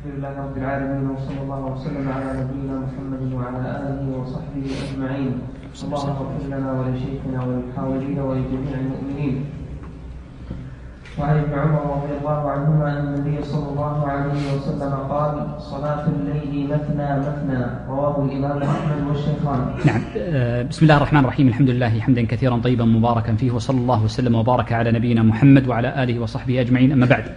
الحمد لله رب العالمين، وصلى الله وسلم على نبينا محمد وعلى آله وصحبه أجمعين. اللهم اغفر لنا ولشيخنا وللحاضرين ولجميع المؤمنين. وعن ابن عمر رضي الله عنهما أن النبي صلى الله عليه وسلم قال: صلاة الليل مثنى مثنى، رواه الإمام أحمد والشيخان. نعم. بسم الله الرحمن الرحيم. الحمد لله حمدا كثيرا طيبا مباركا فيه، وصلى الله وسلم وبارك على نبينا محمد وعلى آله وصحبه أجمعين. أما بعد،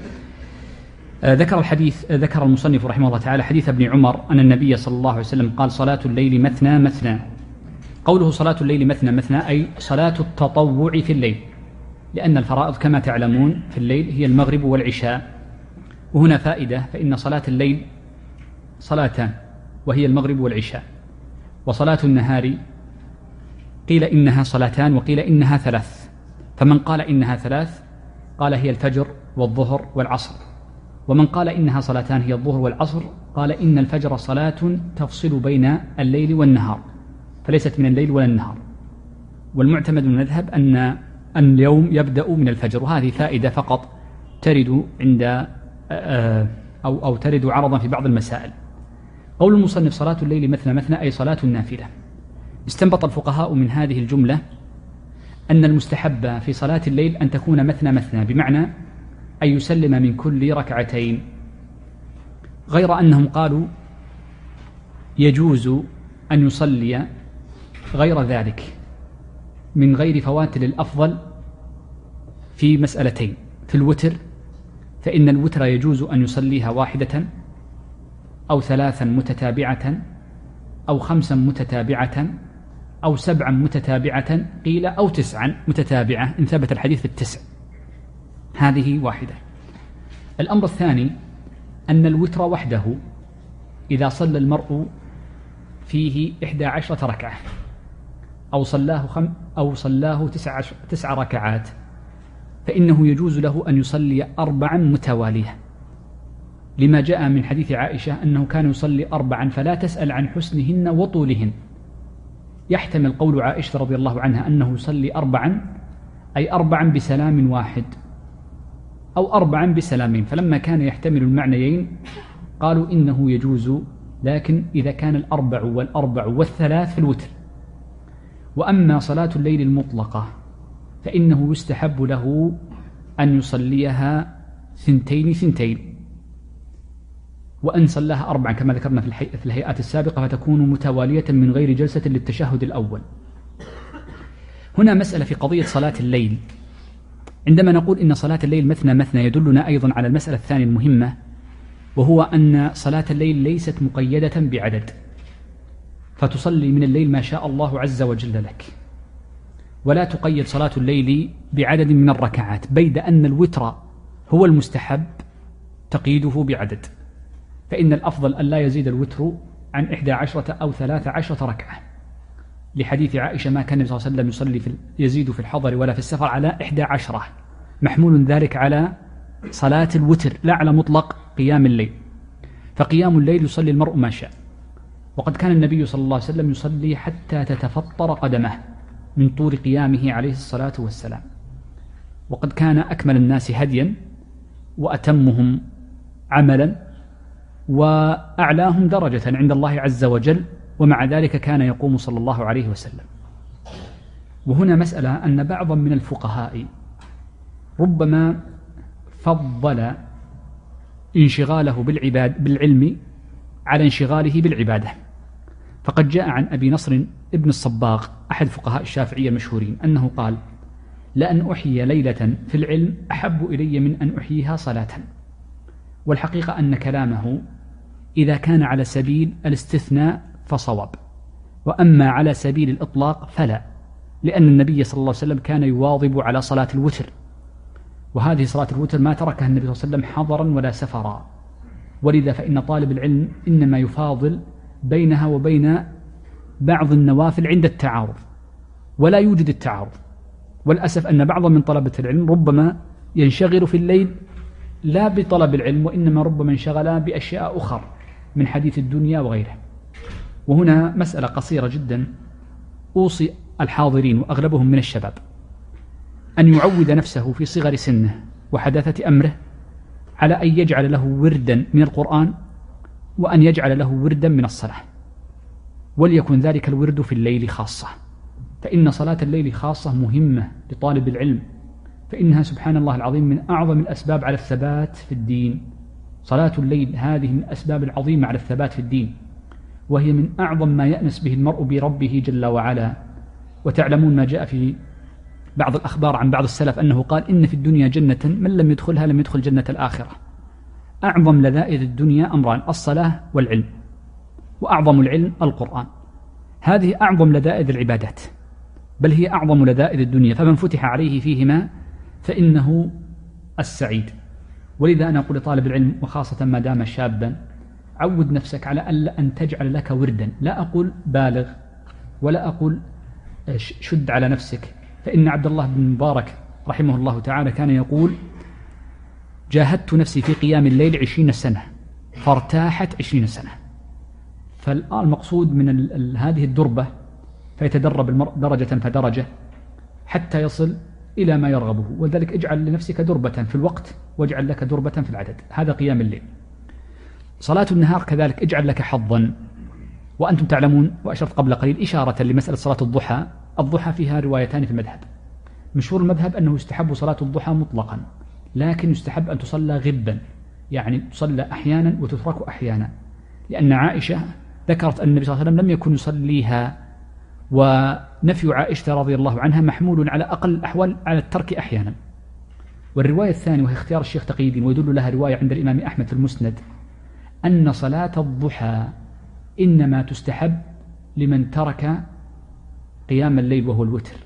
ذكر المصنف رحمه الله تعالى حديث ابن عمر أن النبي صلى الله عليه وسلم قال: صلاة الليل مثنى مثنى. قوله صلاة الليل مثنى مثنى أي صلاة التطوع في الليل، لأن الفرائض كما تعلمون في الليل هي المغرب والعشاء. وهنا فائدة، فإن صلاة الليل صلاتان، وهي المغرب والعشاء. وصلاة النهار قيل إنها صلاتان وقيل إنها ثلاث، فمن قال إنها ثلاث قال هي الفجر والظهر والعصر، ومن قال إنها صلاتان هي الظهر والعصر قال إن الفجر صلاة تفصل بين الليل والنهار، فليست من الليل ولا النهار. والمعتمد من المذهب أن اليوم يبدأ من الفجر، وهذه فائدة فقط ترد عند أو ترد عرضا في بعض المسائل. قول المصنف صلاة الليل مثنى مثنى أي صلاة النافلة. استنبط الفقهاء من هذه الجملة أن المستحب في صلاة الليل أن تكون مثنى مثنى، بمعنى أن يسلم من كل ركعتين، غير أنهم قالوا يجوز أن يصلي غير ذلك من غير فوات للأفضل في مسألتين. في الوتر، فإن الوتر يجوز أن يصليها واحدة أو ثلاثا متتابعة أو خمسا متتابعة أو سبعا متتابعة، قيل أو تسعا متتابعة إن ثبت الحديث في التسع. هذه واحدة. الأمر الثاني أن الوتر وحده إذا صلى المرء فيه 11 ركعة أو صلاه 9 ركعات، فإنه يجوز له أن يصلي 4 متوالية، لما جاء من حديث عائشة أنه كان يصلي 4 فلا تسأل عن حسنهن وطولهن. يحتمل قول عائشة رضي الله عنها أنه يصلي 4 أي 4 بسلام واحد أو 4 بسلامين، فلما كان يحتمل المعنيين قالوا إنه يجوز، لكن إذا كان 4 والأربع والثلاث في الوتر. وأما صلاة الليل المطلقة فإنه يستحب له أن يصليها 2 وأن صلاها 4 كما ذكرنا في الهيئات السابقة، فتكون متوالية من غير جلسة للتشهد الأول. هنا مسألة في قضية صلاة الليل. عندما نقول إن صلاة الليل مثنى مثنى يدلنا أيضا على المسألة الثانية المهمة، وهو أن صلاة الليل ليست مقيدة بعدد، فتصلي من الليل ما شاء الله عز وجل لك، ولا تقيد صلاة الليل بعدد من الركعات، بيد أن الوتر هو المستحب تقييده بعدد، فإن الأفضل أن لا يزيد الوتر عن 11 أو 13 ركعة، لحديث عائشة ما كان النبي صلى الله عليه وسلم يزيد في الحضر ولا في السفر على 11، محمول ذلك على صلاة الوتر لا على مطلق قيام الليل. فقيام الليل يصلي المرء ما شاء، وقد كان النبي صلى الله عليه وسلم يصلي حتى تتفطر قدمه من طول قيامه عليه الصلاة والسلام، وقد كان أكمل الناس هديا وأتمهم عملا وأعلاهم درجة عند الله عز وجل، ومع ذلك كان يقوم صلى الله عليه وسلم. وهنا مسألة أن بعضا من الفقهاء ربما فضل انشغاله بالعلم على انشغاله بالعبادة. فقد جاء عن أبي نصر ابن الصباغ أحد فقهاء الشافعية المشهورين أنه قال: لأن أحيي ليلة في العلم أحب إلي من أن أحييها صلاة. والحقيقة أن كلامه إذا كان على سبيل الاستثناء فصواب، وأما على سبيل الإطلاق فلا، لأن النبي صلى الله عليه وسلم كان يواظب على صلاة الوتر، وهذه صلاة الوتر ما تركها النبي صلى الله عليه وسلم حضرا ولا سفرا، ولذا فإن طالب العلم إنما يفاضل بينها وبين بعض النوافل عند التعارض، ولا يوجد التعارض. والأسف أن بعض من طلبة العلم ربما ينشغل في الليل لا بطلب العلم، وإنما ربما انشغل بأشياء أخرى من حديث الدنيا وغيره. وهنا مسألة قصيرة جدا أوصي الحاضرين وأغلبهم من الشباب أن يعود نفسه في صغر سنه وحداثة أمره على أن يجعل له وردا من القرآن وأن يجعل له وردا من الصلاة، وليكن ذلك الورد في الليل خاصة، فإن صلاة الليل خاصة مهمة لطالب العلم، فإنها سبحان الله العظيم من أعظم الأسباب على الثبات في الدين. صلاة الليل هذه من الأسباب العظيمة على الثبات في الدين، وهي من أعظم ما يأنس به المرء بربه جل وعلا. وتعلمون ما جاء في بعض الأخبار عن بعض السلف أنه قال إن في الدنيا جنة من لم يدخلها لم يدخل جنة الآخرة. أعظم لذائذ الدنيا أمران: الصلاة والعلم، وأعظم العلم القرآن. هذه أعظم لذائذ العبادات، بل هي أعظم لذائذ الدنيا، فمن فتح عليه فيهما فإنه السعيد. ولذا أنا أقول لطالب العلم وخاصة ما دام شابا: عود نفسك على أن تجعل لك وردا، لا أقول بالغ ولا أقول شد على نفسك، فإن عبد الله بن مبارك رحمه الله تعالى كان يقول: جاهدت نفسي في قيام الليل 20 سنة فارتاحت 20 سنة. فالآن المقصود من هذه الدربة، فيتدرب المرء درجة فدرجة حتى يصل إلى ما يرغبه، ولذلك اجعل لنفسك دربة في الوقت واجعل لك دربة في العدد، هذا قيام الليل. صلاة النهار كذلك اجعل لك حظا. وأنتم تعلمون، وأشرت قبل قليل إشارة لمسألة صلاة الضحى، الضحى فيها روايتان في المذهب. مشهور المذهب أنه يستحب صلاة الضحى مطلقا، لكن يستحب أن تصلى غبا، يعني تصلى أحيانا وتترك أحيانا، لأن عائشة ذكرت أن النبي صلى الله عليه وسلم لم يكن يصليها، ونفي عائشة رضي الله عنها محمول على أقل الأحوال على الترك أحيانا. والرواية الثانية وهي اختيار الشيخ تقي الدين، ويدل لها رواية عند الإمام أحمد في المسند، أن صلاة الضحى إنما تستحب لمن ترك قيام الليل وهو الوتر.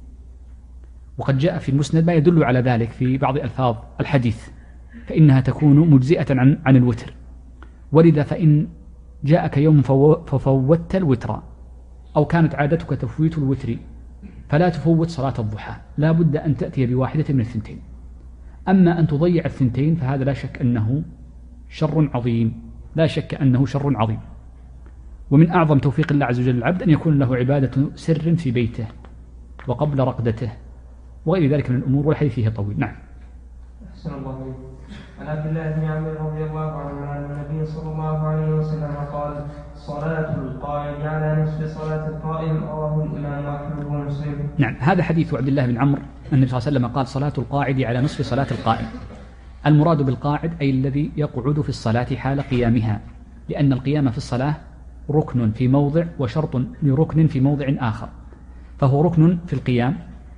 وقد جاء في المسند ما يدل على ذلك في بعض ألفاظ الحديث، فإنها تكون مجزئة عن الوتر. ولذا فإن جاءك يوم ففوتت الوتر، أو كانت عادتك تفويت الوتر، فلا تفوت صلاة الضحى، لا بد أن تأتي بواحدة من الثنتين. أما أن تضيع الثنتين فهذا لا شك أنه شر عظيم، لا شك أنه شر عظيم. ومن أعظم توفيق الله عز وجل للعبد أن يكون له عبادة سر في بيته وقبل رقدته وغير ذلك من الأمور، والحديث فيه طويل. نعم. أحسن الله عليك. عن عبد الله بن عمرو رضي الله عنه أن النبي صلى الله عليه وسلم قال: صلاة القائم على نصف صلاة القائم، رواه الإمام أحمد ومسلم. نعم، هذا حديث عبد الله بن عمرو أن النبي صلى الله عليه وسلم قال: صلاة القاعد على نصف صلاة القائم. المراد بالقاعد أي الذي يقعد في الصلاة حال قيامها، لأن القيام في الصلاة ركن في موضع وشرط لركن في موضع آخر، فهو ركن في القيام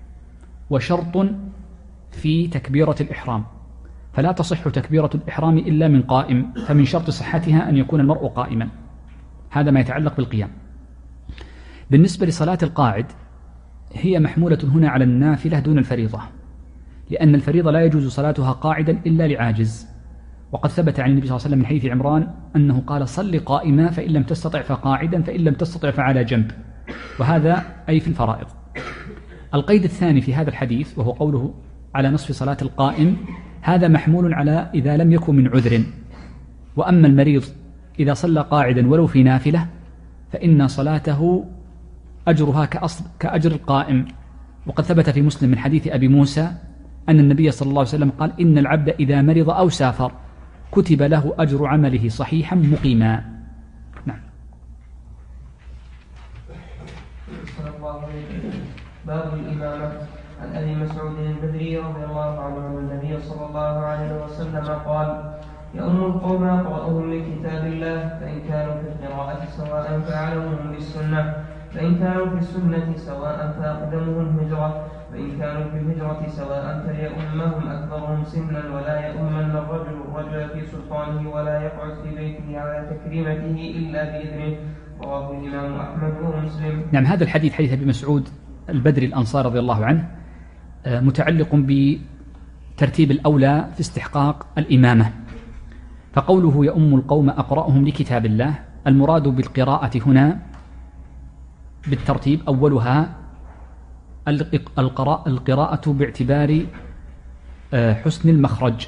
وشرط في تكبيرة الإحرام، فلا تصح تكبيرة الإحرام إلا من قائم، فمن شرط صحتها أن يكون المرء قائما. هذا ما يتعلق بالقيام. بالنسبة لصلاة القاعد هي محمولة هنا على النافلة دون الفريضة، لأن الفريضة لا يجوز صلاتها قاعدا إلا لعاجز. وقد ثبت عن النبي صلى الله عليه وسلم من حديث عمران أنه قال: صل قائما فإن لم تستطع فقاعدا فإن لم تستطع فعلى جنب، وهذا أي في الفرائض. القيد الثاني في هذا الحديث وهو قوله على نصف صلاة القائم، هذا محمول على إذا لم يكن من عذر. وأما المريض إذا صلى قاعدا ولو في نافلة فإن صلاته أجرها كأجر القائم. وقد ثبت في مسلم من حديث أبي موسى أن النبي صلى الله عليه وسلم قال: إن العبد إذا مرض أو سافر كتب له أجر عمله صحيحا مقيما. نعم. باب الإمامة. عن أبي مسعود البدري رضي الله عنه أن النبي صلى الله عليه وسلم قال: يؤم القوم أقرأهم لكتاب الله، فإن كانوا في القراءة سواء فأعلمهم بالسنة، فإن كانوا في السنة سواء فأقدمهم هجرة، فإن كانوا في الهجرة سواء فليؤمهم أكبرهم سنا، ولا يؤمن الرجل في سلطانه، ولا يقعد في بيته على تكريمته إلا بإذنه. رواه الإمام أحمد ومسلم. نعم، هذا الحديث حديث أبي مسعود البدري الأنصاري رضي الله عنه متعلق بترتيب الأولى في استحقاق الإمامة. فقوله يؤم القوم أقرأهم لكتاب الله، المراد بالقراءة هنا بالترتيب أولها القراءة باعتبار حسن المخرج،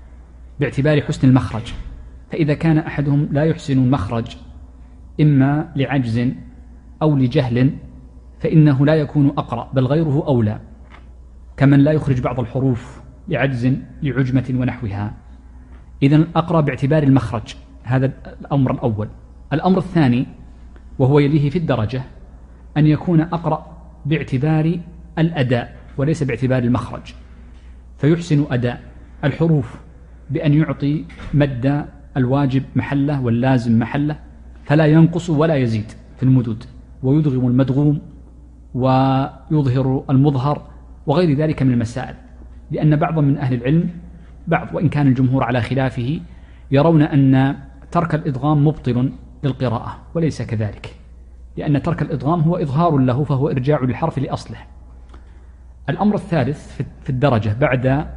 فإذا كان أحدهم لا يحسن المخرج إما لعجز أو لجهل فإنه لا يكون أقرأ، بل غيره أولى، كمن لا يخرج بعض الحروف لعجز لعجمة ونحوها. إذن أقرأ باعتبار المخرج، هذا الأمر الأول. الأمر الثاني وهو يليه في الدرجة أن يكون أقرأ باعتبار الأداء وليس باعتبار المخرج، فيحسن أداء الحروف بأن يعطي مد الواجب محله واللازم محله، فلا ينقص ولا يزيد في المدود، ويدغم المدغوم ويظهر المظهر وغير ذلك من المسائل. لأن بعض من أهل العلم، بعض وإن كان الجمهور على خلافه، يرون أن ترك الإدغام مبطل للقراءة، وليس كذلك، لأن ترك الإدغام هو إظهار له، فهو إرجاع للحرف لأصله. الأمر الثالث في الدرجة بعد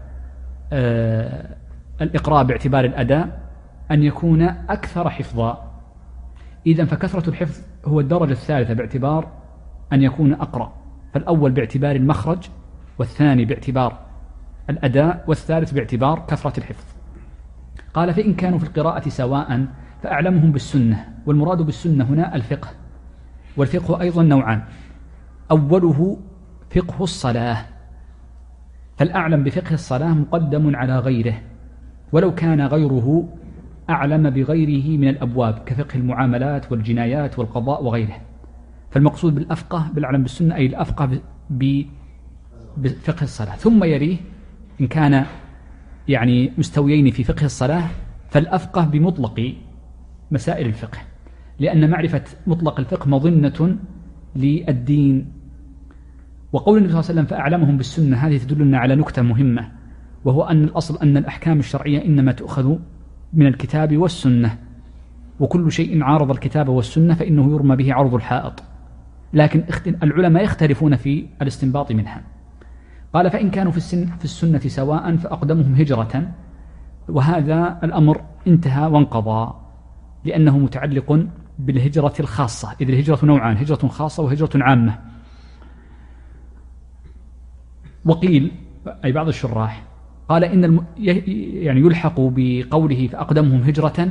الإقراء باعتبار الأداء أن يكون أكثر حفظا. إذن فكثرة الحفظ هو الدرجة الثالثة باعتبار أن يكون أقرأ، فالأول باعتبار المخرج، والثاني باعتبار الأداء، والثالث باعتبار كثرة الحفظ. قال فإن كانوا في القراءة سواء فأعلمهم بالسنة. والمراد بالسنة هنا الفقه، والفقه أيضا نوعان: أوله فقه الصلاة، فالأعلم بفقه الصلاة مقدم على غيره، ولو كان غيره أعلم بغيره من الأبواب كفقه المعاملات والجنايات والقضاء وغيره. فالمقصود بالأفقه بالأعلم بالسنة أي الأفقه بفقه الصلاة، ثم يليه إن كان يعني مستويين في فقه الصلاة فالأفقه بمطلق مسائل الفقه، لأن معرفة مطلق الفقه مظنة للدين. وقول النبي صلى الله عليه وسلم فأعلمهم بالسنة، هذه تدلنا على نكتة مهمة، وهو أن الأصل أن الأحكام الشرعية إنما تؤخذ من الكتاب والسنة، وكل شيء عارض الكتاب والسنة فإنه يرمى به عرض الحائط، لكن العلماء يختلفون في الاستنباط منها. قال فإن كانوا في السنة سواء فأقدمهم هجرة، وهذا الأمر انتهى وانقضى، لأنه متعلق بالهجرة الخاصة، إذ الهجرة نوعان: هجرة خاصة وهجرة عامة. وقيل أي بعض الشراح قال إن يعني يلحق بقوله فأقدمهم هجرة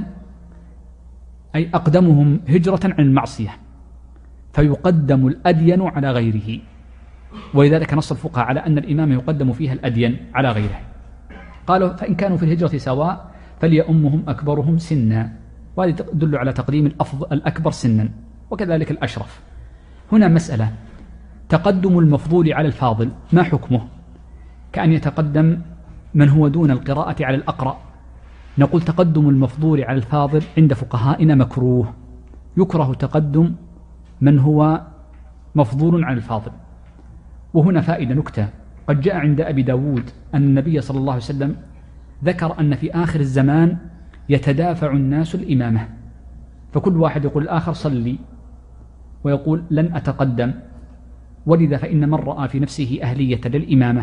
أي أقدمهم هجرة عن المعصية، فيقدم الأدين على غيره، ولذلك نص الفقهاء على أن الإمام يقدم فيها الأدين على غيره. قالوا فإن كانوا في الهجرة سواء فليؤمهم أكبرهم سنا، وهذه تدل على تقديم الأكبر سنا، وكذلك الأشرف. هنا مسألة: تقدم المفضول على الفاضل ما حكمه؟ كأن يتقدم من هو دون القراءة على الأقرأ. نقول تقدم المفضول على الفاضل عند فقهائنا مكروه، يكره تقدم من هو مفضول على الفاضل. وهنا فائدة نكتة: قد جاء عند أبي داود أن النبي صلى الله عليه وسلم ذكر أن في آخر الزمان يتدافع الناس الإمامة، فكل واحد يقول الآخر صلي، ويقول لن أتقدم. ولذا فإن من رأى في نفسه أهلية للإمامة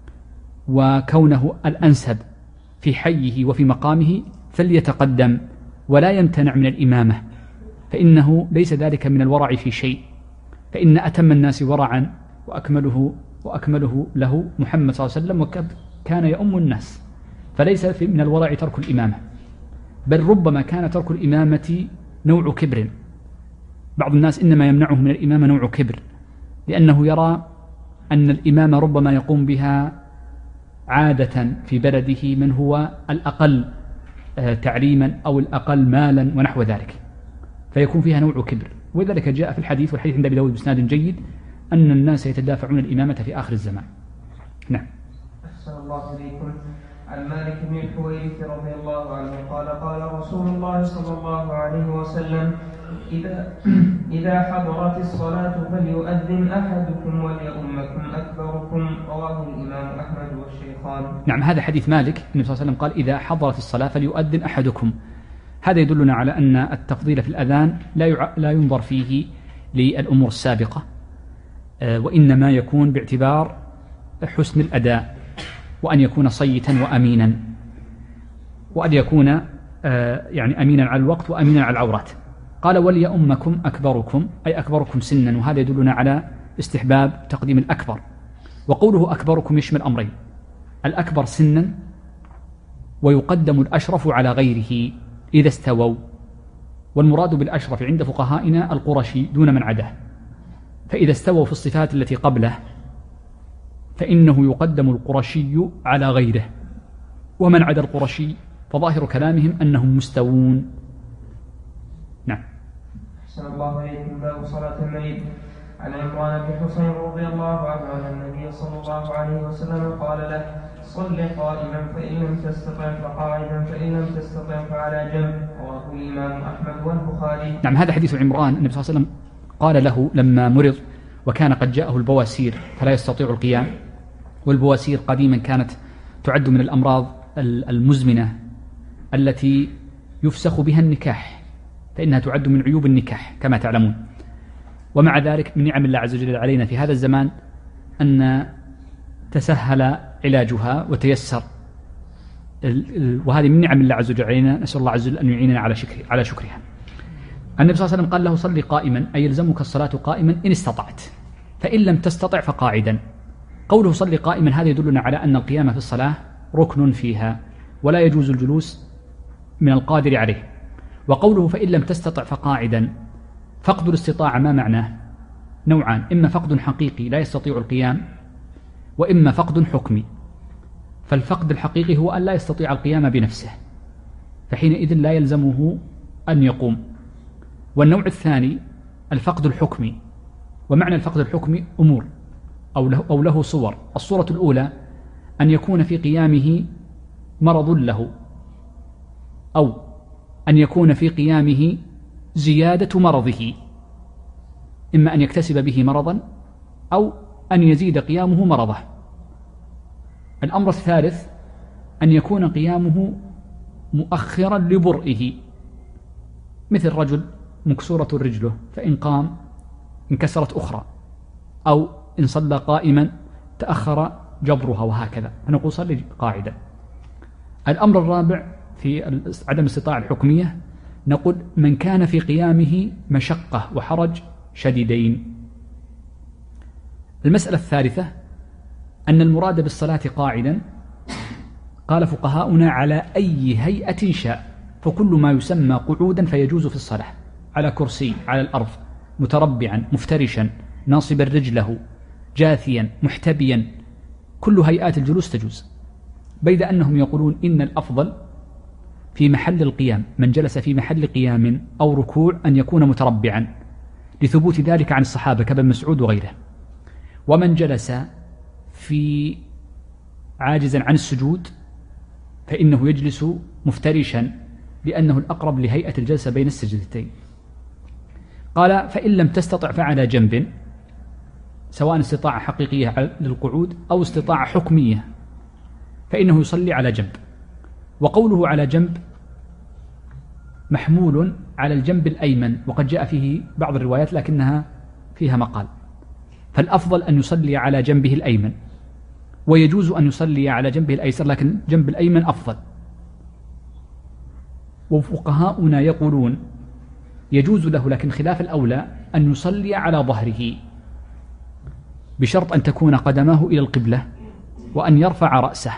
وكونه الأنسب في حيه وفي مقامه فليتقدم ولا يمتنع من الإمامة، فإنه ليس ذلك من الورع في شيء، فإن أتم الناس ورعا وأكمله له محمد صلى الله عليه وسلم، وكان يؤم الناس، فليس من الورع ترك الإمامة، بل ربما كان ترك الإمامة نوع كبر. بعض الناس إنما يمنعه من الإمامة نوع كبر، لأنه يرى أن الإمامة ربما يقوم بها عادة في بلده من هو الأقل تعليما أو الأقل مالا ونحو ذلك، فيكون فيها نوع كبر. ولذلك جاء في الحديث، والحديث عند أبي داود بإسناد جيد، أن الناس يتدافعون الإمامة في آخر الزمان. نعم. أحسن الله إليكم. عن مالك بن الحويرث رضي الله عنه قال قال رسول الله صلى الله عليه وسلم: إذا حضرت الصلاة فليؤذن أحدكم وليؤمكم أكبركم. رواه الإمام أحمد والشيخان. نعم، هذا حديث مالك. النبي صلى الله عليه وسلم قال: إذا حضرت الصلاة فليؤذن أحدكم. هذا يدلنا على أن التفضيل في الأذان لا ينظر فيه للأمور السابقة، وإنما يكون باعتبار حسن الأداء، وأن يكون صيتا وأمينا، وأن يكون يعني أمينا على الوقت وأمينا على العورات. قال: وليؤمكم أكبركم أي أكبركم سنا، وهذا يدلنا على استحباب تقديم الأكبر. وقوله أكبركم يشمل أمرين: الأكبر سنا، ويقدم الأشرف على غيره إذا استووا. والمراد بالأشرف عند فقهائنا القرشي دون من عداه، فإذا استووا في الصفات التي قبله فإنه يقدم القرشي على غيره، ومن عدا القرشي فظاهر كلامهم أنهم مستوون، أحسن الله إليكم باب صلاة المريض. عن عمران بن حسين رضي الله عنه أن النبي صلى الله عليه وسلم قال له صل قائما فإن لم تستطع فقاعدا فإن لم تستطع فعلى جنب. رواه الإمام أحمد والبخاري. نعم، هذا حديث عمران. النبي صلى الله عليه وسلم قال له لما مرض وكان قد جاءه البواسير فلا يستطيع القيام، والبواسير قديما كانت تعد من الأمراض المزمنة التي يفسخ بها النكاح، فإنها تعد من عيوب النكاح كما تعلمون. ومع ذلك من نعم الله عز وجل علينا في هذا الزمان أن تسهل علاجها وتيسر، وهذه من نعم الله عز وجل علينا، نسأل الله عز وجل أن يعيننا على شكرها. النبي صلى الله عليه وسلم قال له صلي قائما، أي يلزمك الصلاة قائما إن استطعت، فإن لم تستطع فقاعدا. قوله صلي قائما هذا يدلنا على أن القيام في الصلاة ركن فيها، ولا يجوز الجلوس من القادر عليه. وقوله فإن لم تستطع فقاعدا، فقد الاستطاعة ما معناه؟ نوعان، إما فقد حقيقي لا يستطيع القيام، وإما فقد حكمي. فالفقد الحقيقي هو أن لا يستطيع القيام بنفسه، فحينئذ لا يلزمه أن يقوم. والنوع الثاني الفقد الحكمي، ومعنى الفقد الحكمي أمور أو له صور. الصورة الأولى أن يكون في قيامه مرض له، أو أن يكون في قيامه زيادة مرضه، إما أن يكتسب به مرضا أو أن يزيد قيامه مرضه. الأمر الثالث أن يكون قيامه مؤخرا لبرئه، مثل رجل مكسورة رجله فإن قام انكسرت أخرى، أو إن صلى قائما تأخر جبرها، وهكذا، فنقول صلي قاعدا. الأمر الرابع في عدم الاستطاعة الحكمية نقول من كان في قيامه مشقة وحرج شديدين. المسألة الثالثة أن المراد بالصلاة قاعدا قال فقهاؤنا على أي هيئة شاء، فكل ما يسمى قعودا فيجوز في الصلاة، على كرسي، على الأرض، متربعا، مفترشا، ناصبا رجله، جاثيا، محتبيا، كل هيئات الجلوس تجوز، بيد أنهم يقولون إن الأفضل في محل القيام من جلس في محل قيام أو ركوع أن يكون متربعا، لثبوت ذلك عن الصحابة كابن مسعود وغيره. ومن جلس في عاجزا عن السجود فإنه يجلس مفترشا، لأنه الأقرب لهيئة الجلسة بين السجدتين. قال فإن لم تستطع فعلى جنب، سواء استطاعة حقيقية للقعود أو استطاعة حكمية، فإنه يصلي على جنب. وقوله على جنب محمول على الجنب الأيمن، وقد جاء فيه بعض الروايات لكنها فيها مقال، فالأفضل أن يصلي على جنبه الأيمن، ويجوز أن يصلي على جنبه الأيسر، لكن جنب الأيمن أفضل. وفقهاؤنا يقولون يجوز له، لكن خلاف الأولى أن يصلي على ظهره، بشرط أن تكون قدماه إلى القبلة وأن يرفع رأسه،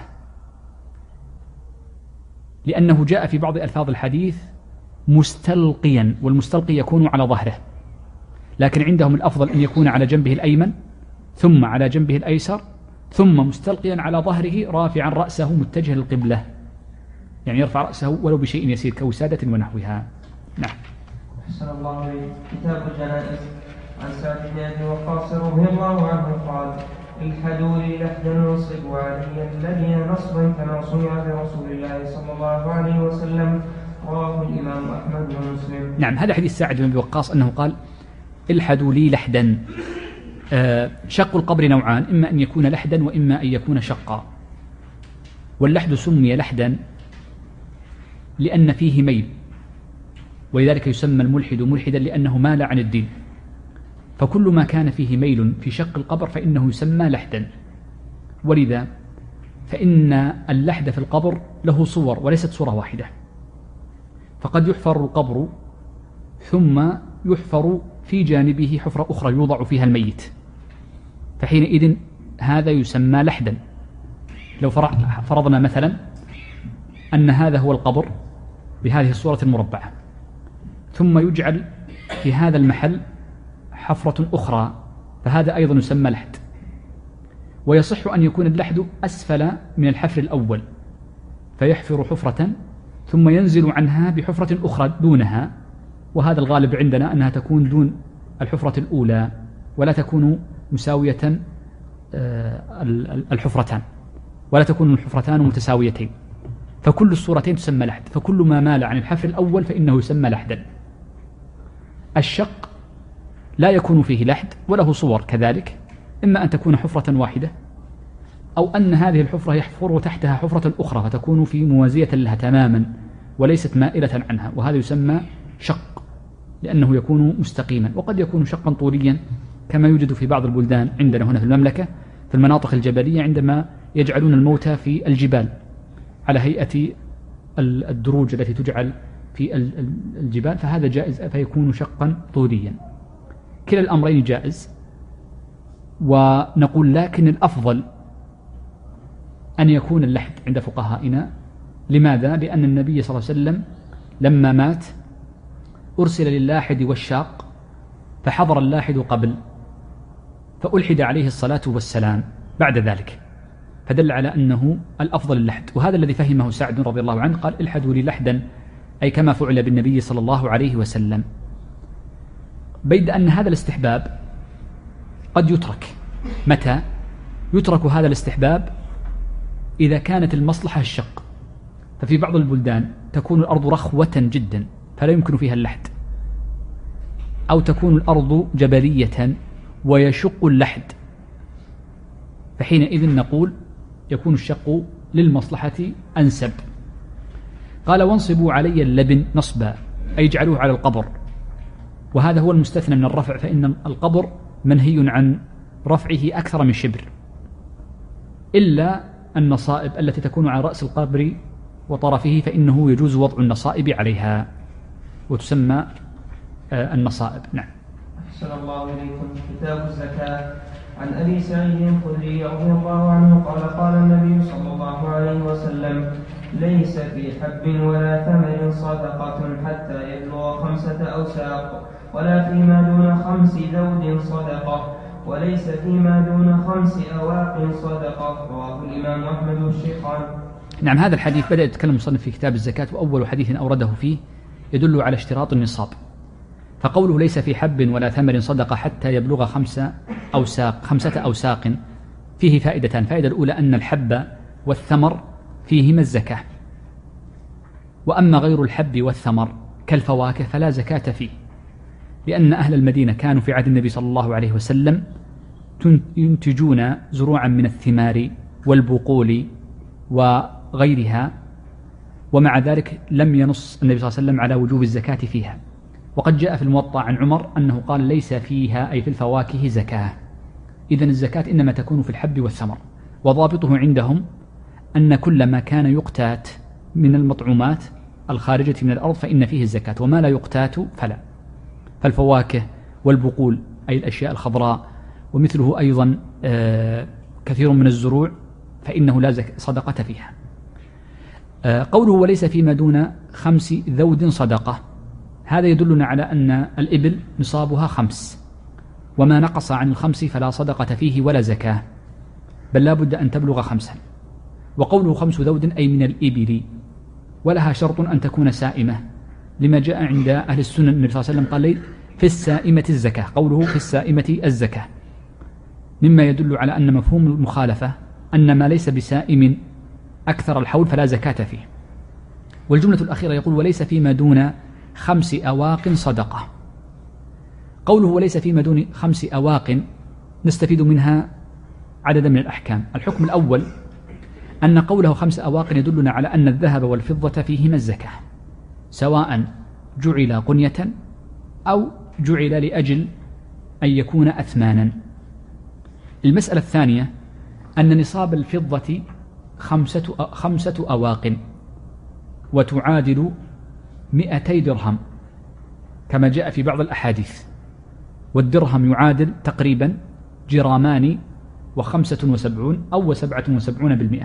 لأنه جاء في بعض ألفاظ الحديث مستلقيا، والمستلقي يكون على ظهره، لكن عندهم الأفضل أن يكون على جنبه الأيمن ثم على جنبه الأيسر ثم مستلقيا على ظهره رافعا رأسه متجه للقبلة، يعني يرفع رأسه ولو بشيء يسير كوسادة ونحوها. نعم. أحسن الله عليك. كتاب الجنائز. عن سعد بن أبي وقاص رضي الله عنه قال الحدوا لي لحدا نصب علي الذي نصبا كما صنع برسول الله صلى الله عليه وسلم. رواه الإمام أحمد ومسلم. نعم، هذا حديث سعد بن أبي وقاص أنه قال الحدوا لي لحدا. شق القبر نوعان، إما أن يكون لحدا وإما أن يكون شقا. واللحد سمي لحدا لأن فيه ميل، ولذلك يسمى الملحد ملحدا لأنه مال عن الدين. فكل ما كان فيه ميل في شق القبر فإنه يسمى لحدا. ولذا فإن اللحد في القبر له صور وليست صورة واحدة، فقد يحفر القبر ثم يحفر في جانبه حفرة أخرى يوضع فيها الميت، فحينئذ هذا يسمى لحدا. لو فرضنا مثلا أن هذا هو القبر بهذه الصورة المربعة، ثم يجعل في هذا المحل حفرة أخرى، فهذا أيضا يسمى لحد. ويصح أن يكون اللحد أسفل من الحفر الأول، فيحفر حفرة ثم ينزل عنها بحفرة أخرى دونها، وهذا الغالب عندنا أنها تكون دون الحفرة الأولى ولا تكون مساوية الحفرتان، ولا تكون الحفرتان متساويتين، فكل الصورتين تسمى لحد، فكل ما مال عن الحفر الأول فإنه يسمى لحدا. الشق لا يكون فيه لحد وله صور كذلك، إما أن تكون حفرة واحدة أو أن هذه الحفرة يحفر تحتها حفرة أخرى فتكون في موازية لها تماما وليست مائلة عنها، وهذا يسمى شق لأنه يكون مستقيما. وقد يكون شقا طوليا كما يوجد في بعض البلدان عندنا هنا في المملكة في المناطق الجبلية عندما يجعلون الموتى في الجبال على هيئة الدروج التي تجعل في الجبال، فهذا جائز فيكون شقا طوليا. كلا الأمرين جائز، ونقول لكن الأفضل أن يكون اللحد عند فقهائنا. لماذا؟ لأن النبي صلى الله عليه وسلم لما مات أرسل للاحد والشاق فحضر اللاحد قبل فألحد عليه الصلاة والسلام بعد ذلك، فدل على أنه الأفضل اللحد. وهذا الذي فهمه سعد رضي الله عنه، قال الحدوا لي لحدا، أي كما فعل بالنبي صلى الله عليه وسلم. بيد أن هذا الاستحباب قد يترك. متى يترك هذا الاستحباب؟ إذا كانت المصلحة الشق، ففي بعض البلدان تكون الأرض رخوة جدا فلا يمكن فيها اللحد، أو تكون الأرض جبلية ويشق اللحد، فحينئذ نقول يكون الشق للمصلحة أنسب. قال وانصبوا علي اللبن نصبا، أي اجعلوه على القبر، وهذا هو المستثنى من الرفع، فإن القبر منهي عن رفعه أكثر من شبر، إلا النصائب التي تكون على رأس القبر وطرفه فإنه يجوز وضع النصائب عليها وتسمى النصائب. نعم. أحسن الله إليكم. كتاب الزكاة. عن أبي سعيد الخدري رضي الله عنه قال قال النبي صلى الله عليه وسلم ليس في حب ولا ثمر صدقة حتى يبلغ 5 أوساق، ولا فيما دون 5 ذود صدقة، وليس فيما دون 5 أواق صدقة. رواه الإمام أحمد والشيخان. نعم. هذا الحديث بدأ يتكلم المصنف في كتاب الزكاة، وأول حديث أورده فيه يدل على اشتراط النصاب، فقوله ليس في حب ولا ثمر صدقة حتى يبلغ 5 أوساق فيه فائدتان. الفائدة الأولى أن الحب والثمر فيهما الزكاة، وأما غير الحب والثمر كالفواكه فلا زكاة فيه، لأن أهل المدينة كانوا في عهد النبي صلى الله عليه وسلم ينتجون زروعا من الثمار والبقول وغيرها، ومع ذلك لم ينص النبي صلى الله عليه وسلم على وجوب الزكاة فيها. وقد جاء في الموطأ عن عمر أنه قال ليس فيها أي في الفواكه زكاة. إذن الزكاة إنما تكون في الحب والثمر، وضابطه عندهم أن كل ما كان يقتات من المطعومات الخارجة من الأرض فإن فيه الزكاة، وما لا يقتات فلا. فالفواكه والبقول أي الأشياء الخضراء، ومثله أيضا كثير من الزروع فإنه لا صدقة فيها. قوله وليس فيما دون 5 ذود صدقة، هذا يدلنا على أن الإبل نصابها 5، وما نقص عن 5 فلا صدقة فيه ولا زكاة، بل لا بد أن تبلغ 5. وقوله 5 ذود أي من الإبل، ولها شرط أن تكون سائمة، لما جاء عند أهل السنن النبي صلى الله عليه وسلم قال في السائمة الزكاة. قوله في السائمة الزكاة مما يدل على أن مفهوم المخالفة أن ما ليس بسائم أكثر الحول فلا زكاة فيه. والجملة الأخيرة يقول وليس فيما دون 5 أواق صدقة. قوله وليس فيما دون 5 أواق نستفيد منها عددا من الأحكام. الحكم الأول أن قوله 5 أواق يدلنا على أن الذهب والفضة فيهما الزكاة، سواء جعل قنية أو جعل لأجل أن يكون أثمانا. المسألة الثانية أن نصاب الفضة 5 أواق وتعادل 200 درهم كما جاء في بعض الأحاديث، والدرهم يعادل تقريبا جرامان و75 أو 77%،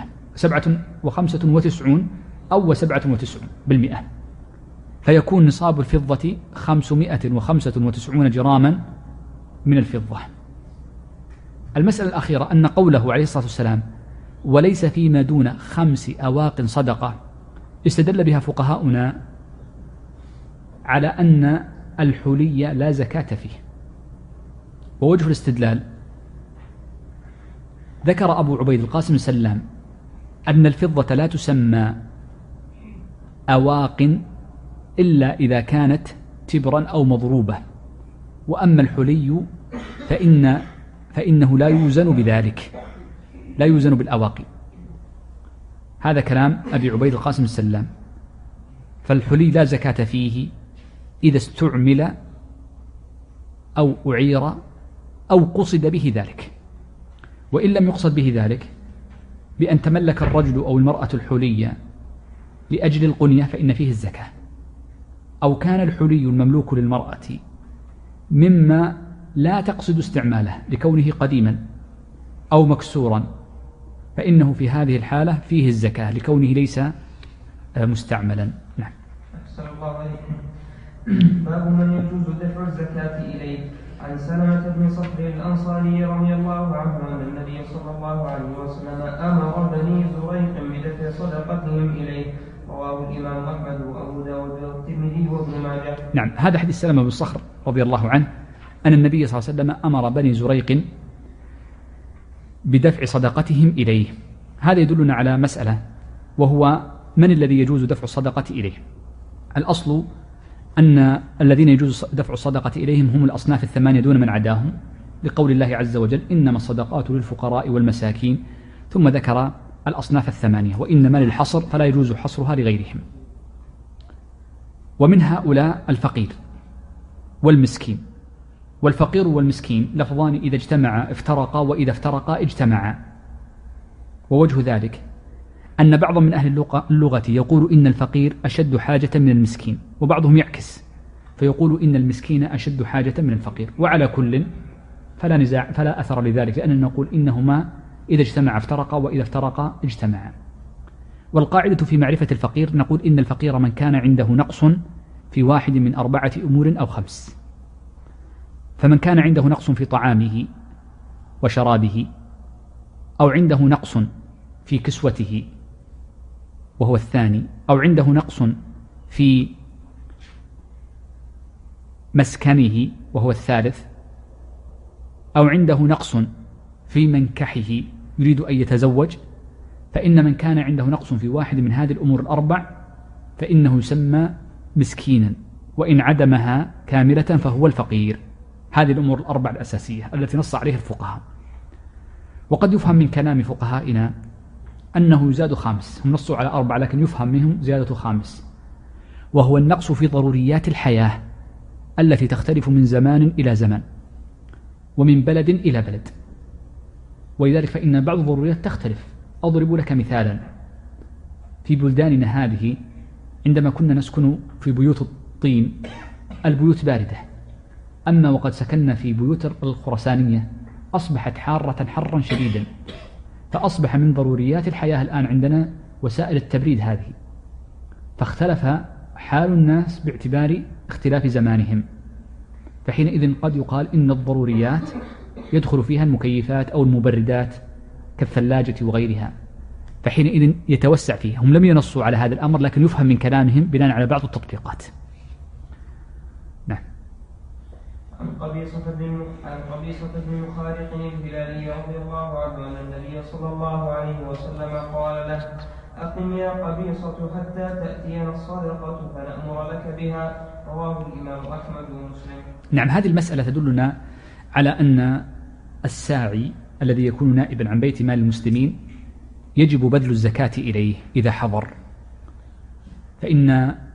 95 أو 97%، فيكون نصاب الفضة 595 جراما من الفضة. المسألة الأخيرة أن قوله عليه الصلاة والسلام وليس فيما دون 5 أواق صدقة استدل بها فقهاؤنا على أن الحلي لا زكاة فيه. ووجه الاستدلال: ذكر أبو عبيد القاسم سلام أن الفضة لا تسمى أواق إلا إذا كانت تبرا أو مضروبة، وأما الحلي فإنه لا يوزن بذلك، لا يوزن بالأواقي. هذا كلام أبي عبيد القاسم السلام. فالحلي لا زكاة فيه إذا استعمل أو أعير أو قصد به ذلك. وإن لم يقصد به ذلك بأن تملك الرجل أو المرأة الحلي لأجل القنية فإن فيه الزكاة، أو كان الحلي المملوك للمرأة مما لا تقصد استعماله لكونه قديما أو مكسورا فإنه في هذه الحالة فيه الزكاة لكونه ليس مستعملا. نعم. أحسن الله عليكم. باب من يجوز دفع الزكاة إليه. عن سلمة بن صخر الأنصاري رضي الله عنه أن النبي صلى الله عليه وسلم أمر بني زريق بدفع صدقتهم إليه. رواه الإمام أحمد وأبو داود والترمذي وابن ماجه. نعم، هذا حديث سلمة بن صخر رضي الله عنه أن النبي صلى الله عليه وسلم أمر بني زريق بدفع صدقتهم إليه. هذا يدلنا على مسألة، وهو من الذي يجوز دفع الصدقة إليه. الأصل أن الذين يجوز دفع الصدقة إليهم هم الأصناف الثمانية دون من عداهم، لقول الله عز وجل: إنما الصدقات للفقراء والمساكين، ثم ذكر الأصناف الثمانية، وإنما للحصر فلا يجوز حصرها لغيرهم. ومن هؤلاء الفقير والمسكين. والفقير والمسكين لفظان إذا اجتمعا افترقا، وإذا افترقا اجتمعا. ووجه ذلك أن بعض من أهل اللغة يقول إن الفقير أشد حاجة من المسكين، وبعضهم يعكس فيقول إن المسكين أشد حاجة من الفقير. وعلى كل فلا نزاع، فلا أثر لذلك، لأننا نقول إنهما إذا اجتمعا افترقا، وإذا افترقا اجتمعا. والقاعدة في معرفة الفقير نقول إن الفقير من كان عنده نقص في واحد من 4 أمور أو 5. فمن كان عنده نقص في طعامه وشرابه، أو عنده نقص في كسوته وهو الثاني، أو عنده نقص في مسكنه وهو الثالث، أو عنده نقص في منكحه يريد أن يتزوج، فإن من كان عنده نقص في واحد من هذه الأمور ال4 فإنه يسمى مسكينا، وإن عدمها كاملة فهو الفقير. هذه الأمور ال4 الأساسية التي نص عليها الفقهاء. وقد يفهم من كلام فقهائنا أنه يزاد 5. هم نصوا على 4 لكن يفهم منهم زيادة 5، وهو النقص في ضروريات الحياة التي تختلف من زمان إلى زمان ومن بلد إلى بلد. ولذلك فإن بعض الضروريات تختلف. أضرب لك مثالا: في بلداننا هذه عندما كنا نسكن في بيوت الطين البيوت باردة، أما وقد سكننا في بيوت الخرسانية أصبحت حارة حرا شديدا، فأصبح من ضروريات الحياة الآن عندنا وسائل التبريد هذه، فاختلف حال الناس باعتبار اختلاف زمانهم. فحينئذ قد يقال إن الضروريات يدخل فيها المكيفات أو المبردات كالثلاجة وغيرها، فحينئذ يتوسع فيها. هم لم ينصوا على هذا الأمر لكن يفهم من كلامهم بناء على بعض التطبيقات. نعم. عن قبيصة بن مخارق الهلالي رضي الله عنه أن النبي صلى الله عليه وسلم قال له: أقم يا قبيصة حتى تأتينا الصدقة فنأمر لك بها. رواه الإمام أحمد ومسلم. نعم، هذه المسألة تدلنا على أن الساعي الذي يكون نائبا عن بيت مال المسلمين يجب بذل الزكاة إليه إذا حضر، فإن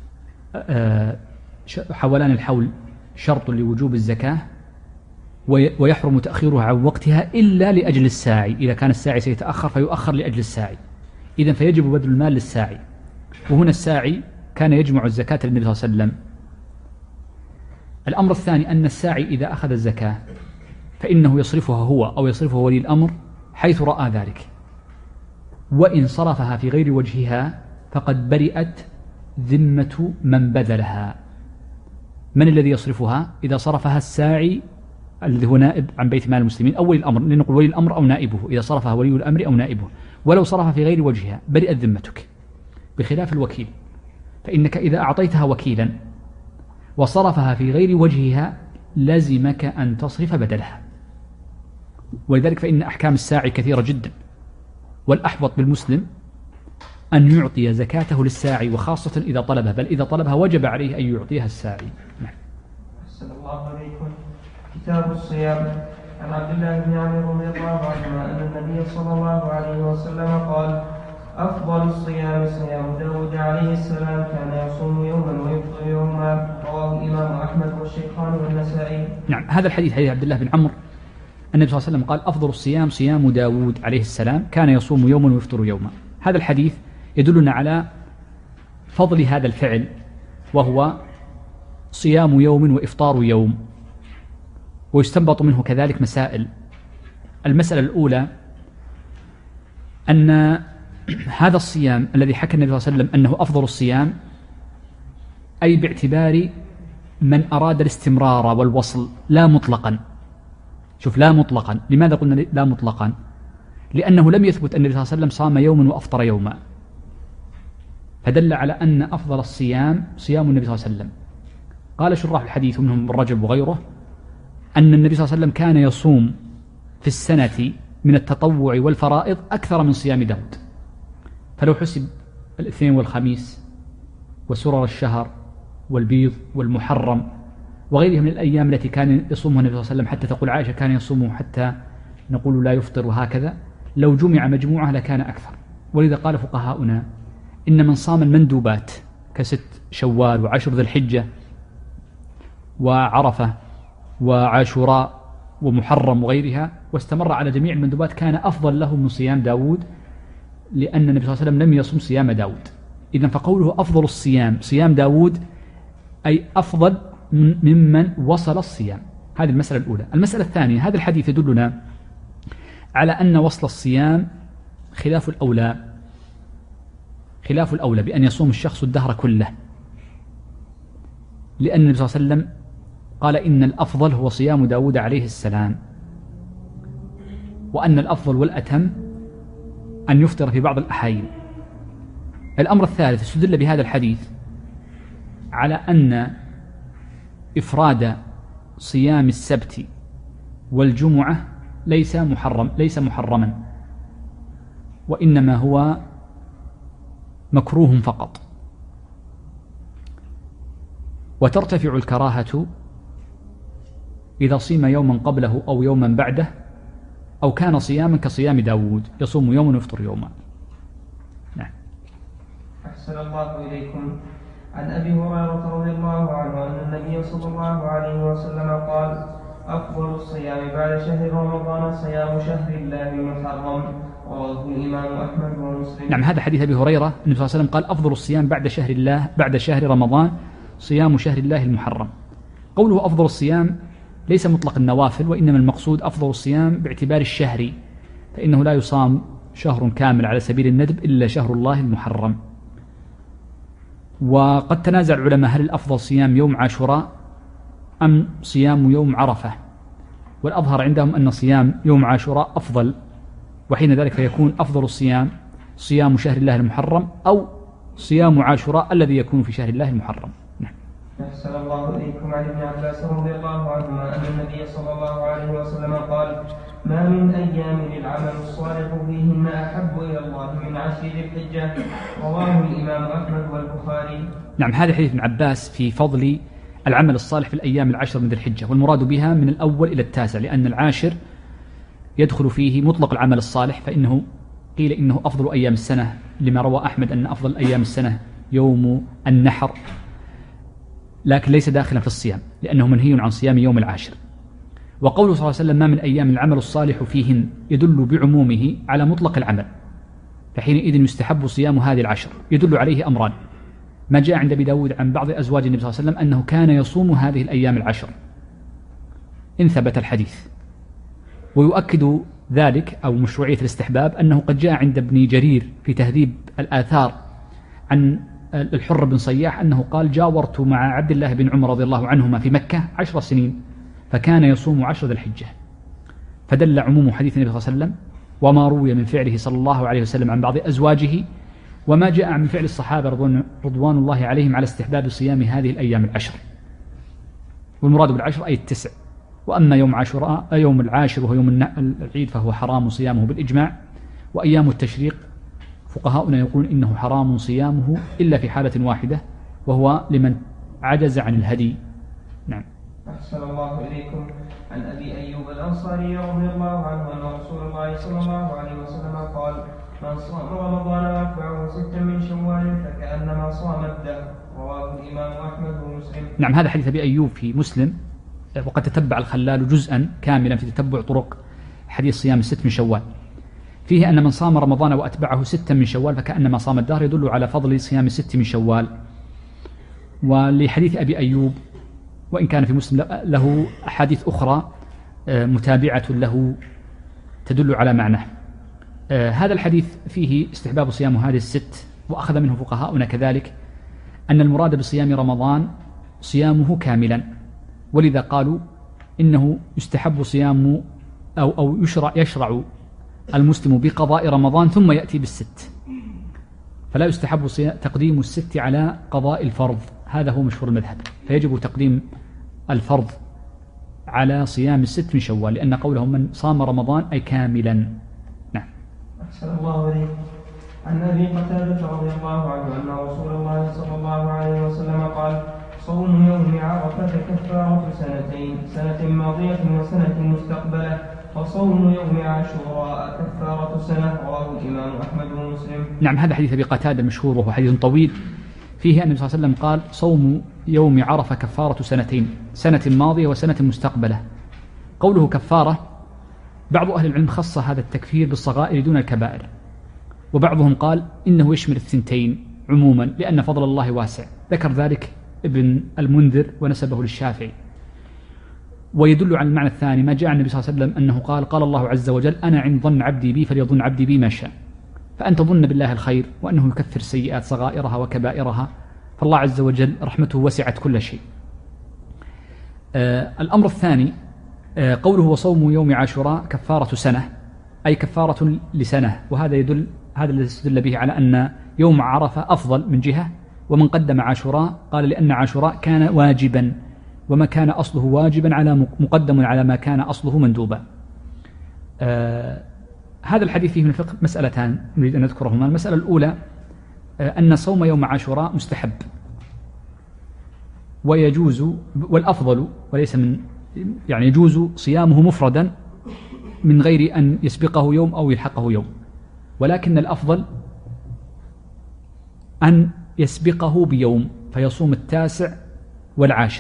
حولان الحول شرط لوجوب الزكاة، ويحرم تأخيرها عن وقتها إلا لأجل الساعي. إذا كان الساعي سيتأخر فيؤخر لأجل الساعي، إذن فيجب بذل المال للساعي. وهنا الساعي كان يجمع الزكاة للنبي صلى الله عليه وسلم. الأمر الثاني أن الساعي إذا أخذ الزكاة فإنه يصرفها هو أو يصرفها ولي الأمر حيث رأى ذلك، وإن صرفها في غير وجهها فقد برئت ذمة من بذلها. من الذي يصرفها؟ إذا صرفها الساعي الذي هو نائب عن بيت مال المسلمين أو ولي الأمر، لنقول ولي الأمر أو نائبه، إذا صرفها ولي الأمر أو نائبه، ولو صرفها في غير وجهها برئت ذمتك، بخلاف الوكيل، فإنك إذا أعطيتها وكيلا وصرفها في غير وجهها لزمك أن تصرف بدلها. ولذلك فإن أحكام الساعي كثيرة جدا، والأحوط بالمسلم أن يعطي زكاته للساعي، وخاصة إذا طلبها، بل إذا طلبها وجب عليه أن يعطيها الساعي. نعم. أحسن الله عليكم. كتاب الصيام. عن عبد الله بن عمرو رضي الله عنهما أن النبي صلى الله عليه وسلم قال: أفضل الصيام صيام داود عليه السلام، كان يصوم يوما ويفطر يوما. رواه الإمام أحمد والشيخان والنسائي. نعم، هذا الحديث حديث عبد الله بن عمرو، النبي صلى الله عليه وسلم قال: أفضل الصيام صيام داود عليه السلام، كان يصوم يوما ويفطر يوما. هذا الحديث يدلنا على فضل هذا الفعل، وهو صيام يوم وإفطار يوم. ويستنبط منه كذلك مسائل. المسألة الأولى أن هذا الصيام الذي حكى النبي صلى الله عليه وسلم أنه أفضل الصيام، أي باعتبار من أراد الاستمرار والوصل، لا مطلقا. شوف، لا مطلقا. لماذا قلنا لا مطلقا؟ لأنه لم يثبت أن النبي صلى الله عليه وسلم صام يوما وأفطر يوما، فدل على أن أفضل الصيام صيام النبي صلى الله عليه وسلم. قال شراح الحديث منهم ابن رجب وغيره أن النبي صلى الله عليه وسلم كان يصوم في السنة من التطوع والفرائض أكثر من صيام داود. فلو حسب الاثنين والخميس وسرر الشهر والبيض والمحرم وغيرها من الأيام التي كان يصومها النبي صلى الله عليه وسلم، حتى تقول عائشة كان يصومه حتى نقول لا يفطر، وهكذا، لو جمع مجموعة لكان أكثر. ولذا قال فقهاؤنا إن من صام المندوبات كست شوال وعشر ذي الحجة وعرفة وعاشوراء ومحرم وغيرها، واستمر على جميع المندوبات، كان أفضل له من صيام داود، لأن النبي صلى الله عليه وسلم لم يصم صيام داود. إذن فقوله أفضل الصيام صيام داود أي أفضل ممن وصل الصيام. هذه المسألة الأولى. المسألة الثانية، هذا الحديث يدلنا على أن وصل الصيام خلاف الأولى بأن يصوم الشخص الدهر كله، لأن النبي صلى الله عليه وسلم قال إن الأفضل هو صيام داود عليه السلام، وأن الأفضل والأتم أن يفطر في بعض الأحايين. الأمر الثالث، استدل بهذا الحديث على أن إفراد صيام السبت والجمعة ليس محرما، وإنما هو مكروه فقط، وترتفع الكراهة إذا صيم يوما قبله أو يوما بعده، أو كان صياما كصيام داود يصوم يوما ويفطر يوما. نعم. أحسن الله إليكم. عن أبي هريرة رضي الله عنه أن النبي صلى الله عليه وسلم قال: أفضل الصيام بعد شهر رمضان صيام شهر الله المحرم. رواه الإمام أحمد ومسلم. نعم، هذا حديث أبي هريرة. النبي صلى الله عليه وسلم قال: أفضل الصيام بعد شهر رمضان صيام شهر الله المحرم. قوله أفضل الصيام ليس مطلق النوافل، وإنما المقصود أفضل الصيام باعتبار الشهر، فإنه لا يصام شهر كامل على سبيل الندب إلا شهر الله المحرم. وقد تنازع العلماء هل الأفضل صيام يوم عاشوراء أم صيام يوم عرفة، والأظهر عندهم أن صيام يوم عاشوراء أفضل، وحين ذلك فيكون أفضل الصيام صيام شهر الله المحرم أو صيام عاشوراء الذي يكون في شهر الله المحرم. أحسن الله إليكم. عن ابن عباس رضي الله عنهما أن النبي صلى الله عليه وسلم قال: ما من أيام العمل الصالح فيهن أحب إلى الله من عشر ذي الحجة. رواه الإمام أحمد والبخاري. نعم، هذا حديث ابن عباس في فضل العمل الصالح في الأيام العشر من ذي الحجة، والمراد بها من الأول إلى التاسع، لأن العاشر يدخل فيه مطلق العمل الصالح، فإنه قيل إنه أفضل أيام السنة، لما روى أحمد أن أفضل أيام السنة يوم النحر، لكن ليس داخلا في الصيام لأنه منهي عن صيام يوم العاشر. وقوله صلى الله عليه وسلم: ما من أيام العمل الصالح فيهن، يدل بعمومه على مطلق العمل، فحينئذ يستحب صيام هذه العشر. يدل عليه أمران: ما جاء عند أبي داود عن بعض أزواج النبي صلى الله عليه وسلم أنه كان يصوم هذه الأيام العشر إن ثبت الحديث، ويؤكد ذلك أو مشروعية الاستحباب أنه قد جاء عند ابن جرير في تهذيب الآثار عن الحر بن صياح أنه قال: جاورت مع عبد الله بن عمر رضي الله عنهما في مكة 10 سنين فكان يصوم 10 ذي الحجة. فدل عموم حديث النبي صلى الله عليه وسلم وما روي من فعله صلى الله عليه وسلم عن بعض أزواجه وما جاء من فعل الصحابة رضوان الله عليهم على استحباب صيام هذه الأيام العشر. والمراد بالعشر أي التسع. وأما يوم عاشوراء يوم العاشر وهو يوم العيد فهو حرام صيامه بالإجماع. وأيام التشريق فقهاؤنا يقولون إنه حرام صيامه إلا في حالة واحدة وهو لمن عجز عن الهدي. نعم. أحسن الله إليكم. عن أبي أيوب الأنصاري رضي الله عنه أن رسول الله صلى الله عليه وسلم قال: من صام رمضان وأتبعه 6 من شوال فكأنما صام الدهر. رواه الإمام أحمد ومسلم. نعم، هذا حديث أبي أيوب في مسلم، وقد تتبع الخلال جزءا كاملا في تتبع طرق حديث صيام 6 من شوال، فيه أن من صام رمضان وأتبعه 6 من شوال فكأنما صام الدهر، يدل على فضل صيام 6 من شوال. ولحديث أبي أيوب وإن كان في مسلم له أحاديث أخرى متابعة له تدل على معناه. هذا الحديث فيه استحباب صيام هذه 6، وأخذ منه فقهاؤنا كذلك أن المراد بصيام رمضان صيامه كاملا، ولذا قالوا إنه يستحب صيام أو يشرع المسلم بقضاء رمضان ثم يأتي بالست، فلا يستحب تقديم الست على قضاء الفرض، هذا هو مشهور المذهب، فيجب تقديم الفرض على صيام 6 من شوال، لأن قولهم من صام رمضان أي كاملا. نعم. أحسن الله إليك. عن أبي قتادة رضي الله عنه أن رسول الله صلى الله عليه وسلم قال: صوم يوم عرفة كفارة سنتين، سنة ماضية وسنة مستقبلة، وصوم يوم عاشوراء كفارة سنة. رواه الإمام أحمد ومسلم. نعم، هذا حديث أبي قتادة المشهور وهو حديث طويل، فيه أن النبي صلى الله عليه وسلم قال: صوم يوم عرفة كفارة سنتين، سنة ماضية وسنة مستقبلة. قوله كفارة، بعض أهل العلم خص هذا التكفير بالصغائر دون الكبائر، وبعضهم قال إنه يشمل الثنتين عموما لأن فضل الله واسع، ذكر ذلك ابن المنذر ونسبه للشافعي. ويدل على المعنى الثاني ما جاء عن النبي صلى الله عليه وسلم أنه قال الله عز وجل: أنا عند ظن عبدي بي فليظن عبدي بي ما شاء. فأن تظن بالله الخير وأنه يكفر السيئات صغائرها وكبائرها، فالله عز وجل رحمته وسعت كل شيء. الأمر الثاني قوله: وصوم يوم عاشوراء كفارة سنة، أي كفارة لسنة، وهذا يدل، هذا الذي استدل به على أن يوم عرفة أفضل من جهة، ومن قدم عاشوراء قال لأن عاشوراء كان واجبا، وما كان أصله واجبا على مقدم على ما كان أصله مندوبا. هذا الحديث فيه من الفقه مسألتان نريد أن نذكرهما. المسألة الأولى أن صوم يوم عاشوراء مستحب ويجوز، والأفضل وليس من يعني يجوز صيامه مفردا من غير أن يسبقه يوم أو يلحقه يوم، ولكن الأفضل أن يسبقه بيوم فيصوم 9 و10،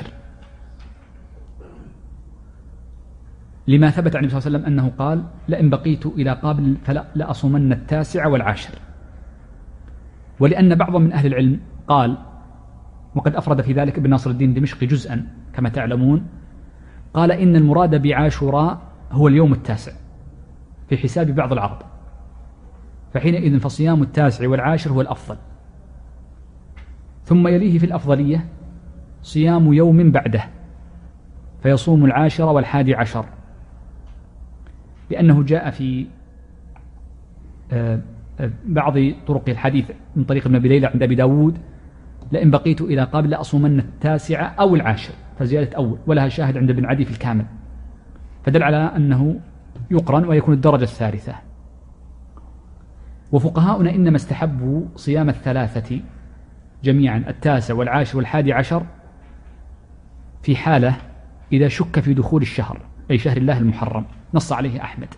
لما ثبت عن النبي صلى الله عليه وسلم أنه قال: لئن بقيت إلى قابل لأصومن 9 و10. ولأن بعض من أهل العلم قال، وقد أفرد في ذلك ابن ناصر الدين دمشقي جزءا كما تعلمون، قال إن المراد بعاشوراء هو اليوم 9 في حساب بعض العرب، فحينئذ فصيام 9 و10 هو الأفضل. ثم يليه في الأفضلية صيام يوم بعده فيصوم 10 و11، لأنه جاء في بعض طرق الحديث من طريق ابن أبي ليلى عند أبي داود: لئن بقيت إلى قابل لأصومن 9 أو 10، فزيادة أول، ولها شاهد عند ابن عدي في الكامل، فدل على أنه يقرن ويكون الدرجة الثالثة. وفقهاؤنا إنما استحبوا صيام 3 جميعا، 9 و10 و11 في حالة إذا شك في دخول الشهر، أي شهر الله المحرم، نص عليه أحمد.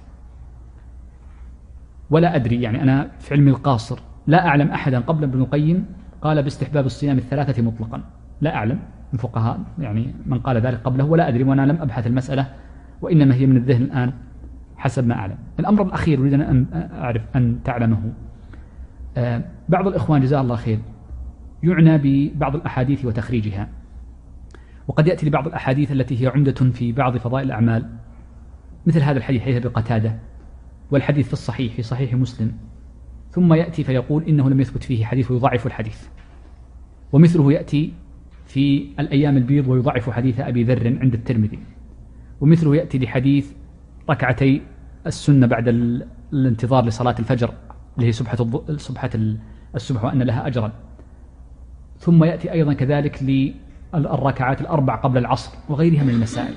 ولا أدري، يعني أنا في علمي القاصر لا أعلم أحدا قبل ابن القيم قال باستحباب الصيام 3 مطلقا، لا أعلم من فقهاء يعني من قال ذلك قبله، ولا أدري، وأنا لم أبحث المسألة، وإنما هي من الذهن الآن حسب ما أعلم. الأمر الأخير أريد أن أعرف أن تعلمه، بعض الإخوان جزاه الله خير يعنى ببعض الأحاديث وتخريجها، وقد يأتي لبعض الأحاديث التي هي عمدة في بعض فضائل الأعمال، مثل هذا الحديث حديث أبي قتادة، والحديث في الصحيح في صحيح مسلم، ثم يأتي فيقول إنه لم يثبت فيه حديث ويضعف الحديث. ومثله يأتي في الأيام البيض ويضعف حديث أبي ذر عند الترمذي. ومثله يأتي لحديث ركعتي السنة بعد الانتظار لصلاة الفجر اللي هي سبحة السبح وأن لها أجرا. ثم يأتي أيضا كذلك الركعات الأربع قبل العصر وغيرها من المسائل.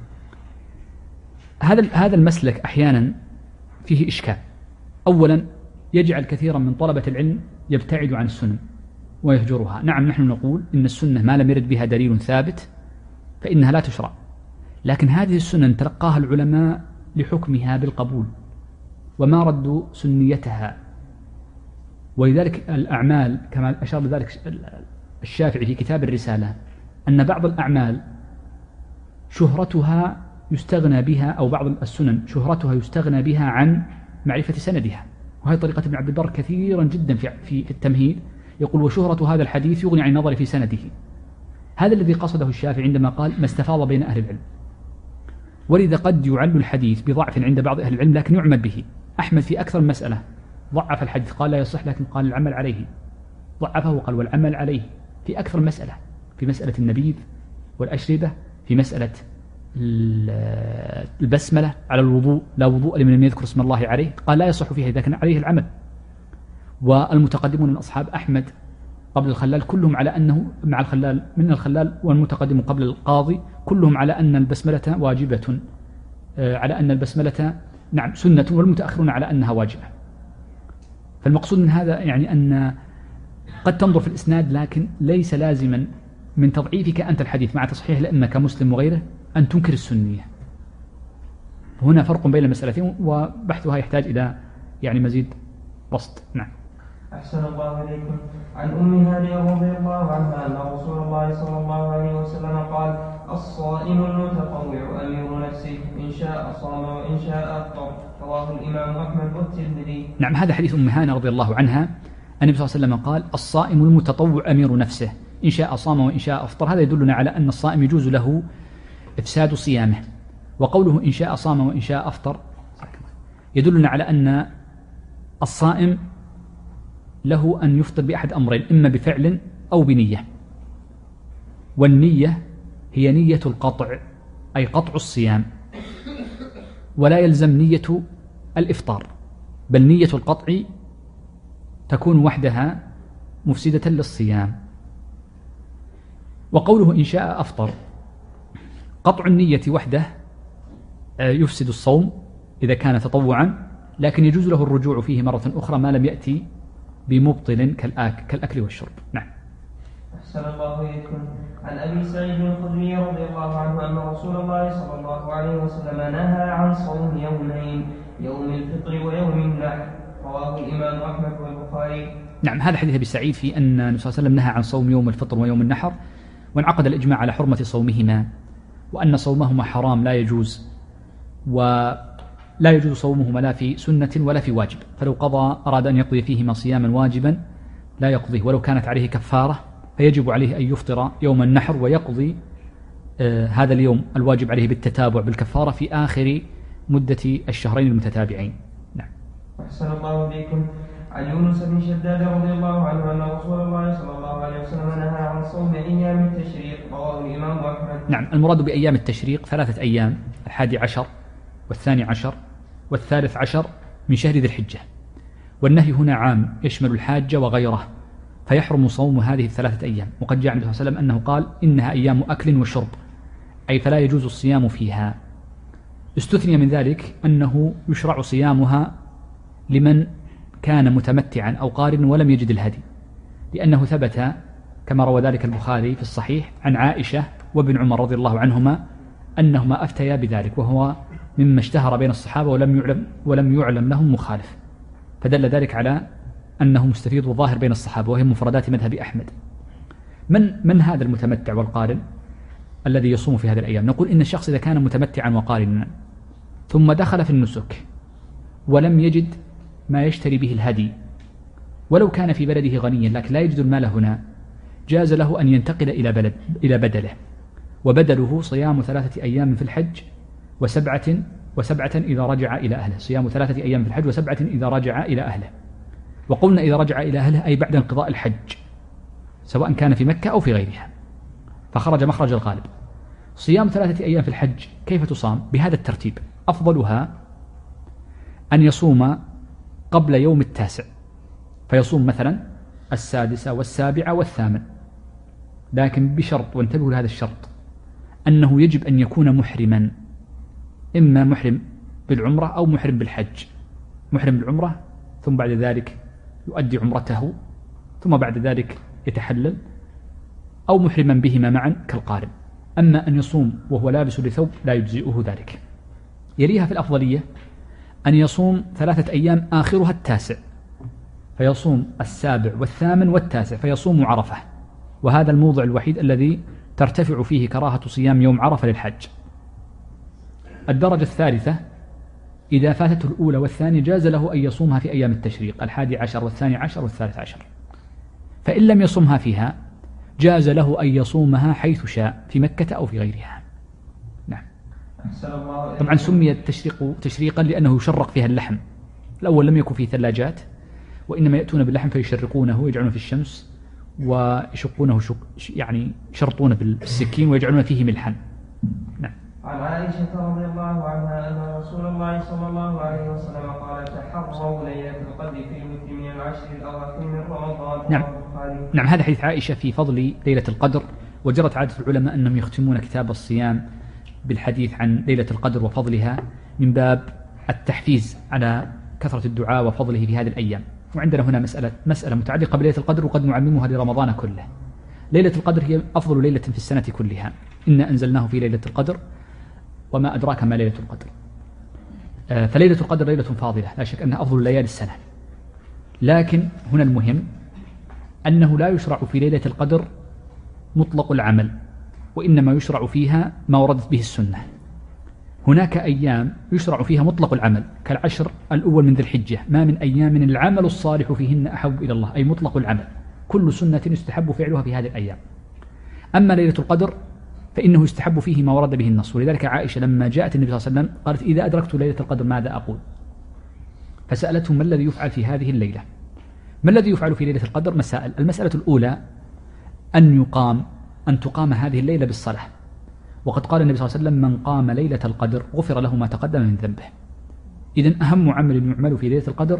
هذا المسلك أحيانا فيه إشكال. أولا يجعل كثيرا من طلبة العلم يبتعد عن السنن ويهجرها. نعم نحن نقول إن السنة ما لم يرد بها دليل ثابت فإنها لا تشرع، لكن هذه السنن تلقاها العلماء لحكمها بالقبول وما ردوا سنيتها. ولذلك الأعمال كما أشار بذلك الشافعي في كتاب الرسالة أن بعض الأعمال شهرتها يستغنى بها، أو بعض السنن شهرتها يستغنى بها عن معرفة سندها، وهي طريقة ابن عبد البر كثيرا جدا في التمهيد، يقول وشهرة هذا الحديث يغني عن النظر في سنده. هذا الذي قصده الشافعي عندما قال ما استفاض بين أهل العلم. ولذا قد يعل الحديث بضعف عند بعض أهل العلم لكن يعمل به. أحمد في أكثر من مسألة ضعف الحديث، قال لا يصح لكن قال العمل عليه، ضعفه وقال والعمل عليه في أكثر من مسألة، في مسألة النبيذ والأشربة، في مسألة البسملة على الوضوء، لا وضوء لمن لم يذكر اسم الله عليه، قال لا يصح فيها إذا كان عليه العمل. والمتقدمون من أصحاب أحمد قبل الخلال كلهم على أنه مع الخلال من الخلال والمتقدم قبل القاضي كلهم على أن البسملة واجبة، على أن البسملة نعم سنة، والمتأخرون على أنها واجبة. فالمقصود من هذا يعني أن قد تنظر في الإسناد لكن ليس لازما من تضعيفك أنت الحديث مع تصحيح الأئمة كمسلم وغيره أن تنكر السنية. هنا فرق بين المسألتين وبحثها يحتاج إلى يعني مزيد بسط. نعم. أحسن الله إليكم. عن أم هانئ رضي الله عنها أن رسول الله صلى الله عليه وسلم قال الصائم المتطوع أمير نفسه إن شاء صام وإن شاء أفطر. رواه الإمام أحمد والترمذي. نعم هذا حديث أم هانئ رضي الله عنها. النبي صلى الله عليه وسلم قال الصائم المتطوع أمير نفسه إن شاء صام وإن شاء أفطر. هذا يدلنا على أن الصائم يجوز له إفساد صيامه. وقوله إن شاء صام وإن شاء أفطر يدلنا على أن الصائم له أن يفطر بأحد أمرين، إما بفعل أو بنية. والنية هي نية القطع أي قطع الصيام، ولا يلزم نية الإفطار، بل نية القطع تكون وحدها مفسدة للصيام. وقوله إن شاء أفطر قطع النية وحده يفسد الصوم إذا كان تطوعا، لكن يجوز له الرجوع فيه مرة أخرى ما لم يأتي بمبطل كالأكل والشرب. نعم. أحسن الله إليكم. عن أبي سعيد الخدري رضي الله عنه أن رسول الله صلى الله عليه وسلم نهى عن صوم يومين، يوم الفطر ويوم النحر. رواه الإمام أحمد والبخاري. نعم هذا حديث أبي سعيد في أن النبي صلى الله عليه وسلم نهى عن صوم يوم الفطر ويوم النحر، وانعقد الإجماع على حرمة صومهما، وأن صومهما حرام لا يجوز، ولا يجوز صومهما لا في سنة ولا في واجب. فلو أراد أن يقضي فيهما صياما واجبا لا يقضيه، ولو كانت عليه كفارة فيجب عليه أن يفطر يوم النحر ويقضي هذا اليوم الواجب عليه بالتتابع بالكفارة في آخر مدة الشهرين المتتابعين. نعم. أحسن الله إليكم. عن يونس بن شداد رضي الله عنه أن رسول الله صلى الله عليه وسلم نهى عن صوم أيام التشريق. رواه الإمام أحمد. نعم المراد بأيام التشريق 3 أيام، 11 و12 و13 من شهر ذي الحجة. والنهي هنا عام يشمل الحاج وغيره، فيحرم صوم هذه 3 أيام. وقد جاء عن النبي صلى الله عليه وسلم أنه قال إنها أيام أكل وشرب، أي فلا يجوز الصيام فيها. استثني من ذلك أنه يشرع صيامها لمن كان متمتعا أو قارنا ولم يجد الهدي، لأنه ثبت كما روى ذلك البخاري في الصحيح عن عائشة وابن عمر رضي الله عنهما أنهما أفتيا بذلك، وهو مما اشتهر بين الصحابة ولم يعلم لهم مخالف، فدل ذلك على أنه مستفيض وظاهر بين الصحابة، وهي مفردات مذهب أحمد. من هذا المتمتع والقارن الذي يصوم في هذه الأيام؟ نقول إن الشخص إذا كان متمتعا وقارنا ثم دخل في النسك ولم يجد ما يشتري به الهدي، ولو كان في بلده غنيا لكن لا يجد المال هنا، جاز له أن ينتقل إلى بدله، وبدله صيام 3 أيام في الحج وسبعة إذا رجع إلى أهله. صيام 3 أيام في الحج و7 إذا رجع إلى أهله. وقلنا إذا رجع إلى أهله أي بعد انقضاء الحج، سواء كان في مكة أو في غيرها، فخرج مخرج الغالب. صيام 3 أيام في الحج كيف تصام؟ بهذا الترتيب: أفضلها أن يصوم قبل يوم 9، فيصوم مثلا 6 و7 و8، لكن بشرط، وانتبهوا لهذا الشرط، أنه يجب أن يكون محرما، إما محرم بالعمرة أو محرم بالحج. محرم بالعمرة ثم بعد ذلك يؤدي عمرته ثم بعد ذلك يتحلل، أو محرما بهما معا كالقارن. أما أن يصوم وهو لابس لثوب لا يجزئه ذلك. يليها في الأفضلية أن يصوم 3 أيام آخرها 9، فيصوم 7 و8 و9، فيصوم عرفة، وهذا الموضع الوحيد الذي ترتفع فيه كراهة صيام يوم عرفة للحج. الدرجة الثالثة إذا فاتته الأولى والثانية جاز له أن يصومها في أيام التشريق 11 و12 و13، فإن لم يصومها فيها جاز له أن يصومها حيث شاء في مكة أو في غيرها. نعم. طبعا سمي التشريق تشريقا لأنه يشرق فيها اللحم. الأول لم يكن فيه ثلاجات، وإنما يأتون باللحم فيشرقونه ويجعلونه في الشمس ويشقونه يعني يشرطونه بالسكين ويجعلون فيه ملحا. نعم. عن عائشة رضي الله عنها أن رسول الله صلى الله عليه وسلم قال: تحروا ليلة القدر في المثل من العشر الأواخر من رمضان. نعم، هذا حديث عائشة في فضل ليلة القدر. وجرت عادة العلماء أنهم يختمون كتاب الصيام بالحديث عن ليلة القدر وفضلها من باب التحفيز على كثرة الدعاء وفضله في هذه الأيام. وعندنا هنا مسألة متعلقة بليلة القدر وقد نعممها لرمضان كله. ليلة القدر هي أفضل ليلة في السنة كلها. إنا أنزلناه في ليلة القدر وما أدراك ما ليلة القدر. فليلة القدر ليلة فاضلة، لا شك أنها أفضل ليالي السنة. لكن هنا المهم أنه لا يشرع في ليلة القدر مطلق العمل، وإنما يشرع فيها ما وردت به السنة. هناك أيام يشرع فيها مطلق العمل كالعشر الأول من ذي الحجة، ما من أيام العمل الصالح فيهن أحب إلى الله، أي مطلق العمل، كل سنة يستحب فعلها في هذه الأيام. أما ليلة القدر فإنه يستحب فيه ما ورد به النص. ولذلك عائشة لما جاءت النبي صلى الله عليه وسلم قالت: إذا أدركت ليلة القدر ماذا أقول؟ فسألته: ما الذي يفعل في هذه الليلة؟ ما الذي يفعل في ليلة القدر؟ مسائل. المسألة الأولى أن تقام هذه الليلة بالصلاة، وقد قال النبي صلى الله عليه وسلم: من قام ليلة القدر غفر له ما تقدم من ذنبه. إذن أهم عمل يعمل في ليلة القدر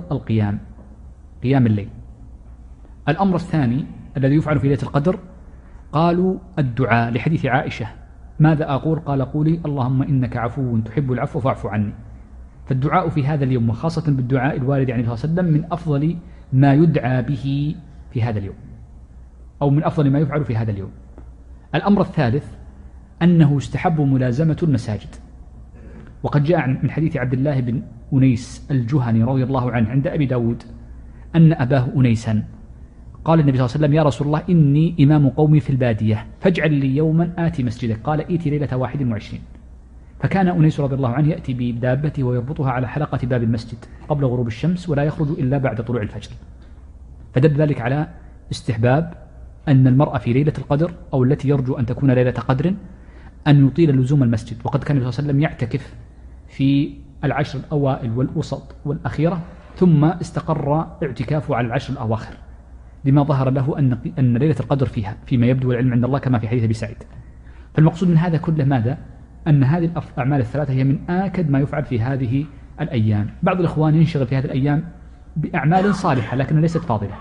قيام الليل. الأمر الثاني الذي يفعل في ليلة القدر قالوا الدعاء، لحديث عائشة: ماذا أقول؟ قال: قولي اللهم إنك عفو تحب العفو فاعف عني. فالدعاء في هذا اليوم، وخاصة بالدعاء الوارد عن النبي صلى الله عليه وسلم، من أفضل ما يدعى به في هذا اليوم، أو من أفضل ما يفعل في هذا اليوم. الأمر الثالث أنه يستحب ملازمة المساجد، وقد جاء من حديث عبد الله بن أنيس الجهني رضي الله عنه عند أبي داود أن أباه أنيسا قال النبي صلى الله عليه وسلم: يا رسول الله إني إمام قومي في البادية فاجعل لي يوما آتي مسجدك. قال: إيتي ليلة 21. فكان أنيس رضي الله عنه يأتي بدابته ويربطها على حلقة باب المسجد قبل غروب الشمس ولا يخرج إلا بعد طلوع الفجر. فدل ذلك على استحباب أن المرأة في ليلة القدر أو التي يرجو أن تكون ليلة قدر أن يطيل لزوم المسجد. وقد كان النبي صلى الله عليه وسلم يعتكف في العشر الأوائل والأوسط والأخيرة، ثم استقر اعتكافه على العشر الأواخر لما ظهر له أن ليلة القدر فيها فيما يبدو العلم عند الله كما في حديث أبي سعيد. فالمقصود من هذا كله ماذا؟ أن هذه الأعمال الثلاثة هي من آكد ما يفعل في هذه الأيام. بعض الإخوان ينشغل في هذه الأيام بأعمال صالحة لكنها ليست فاضلة،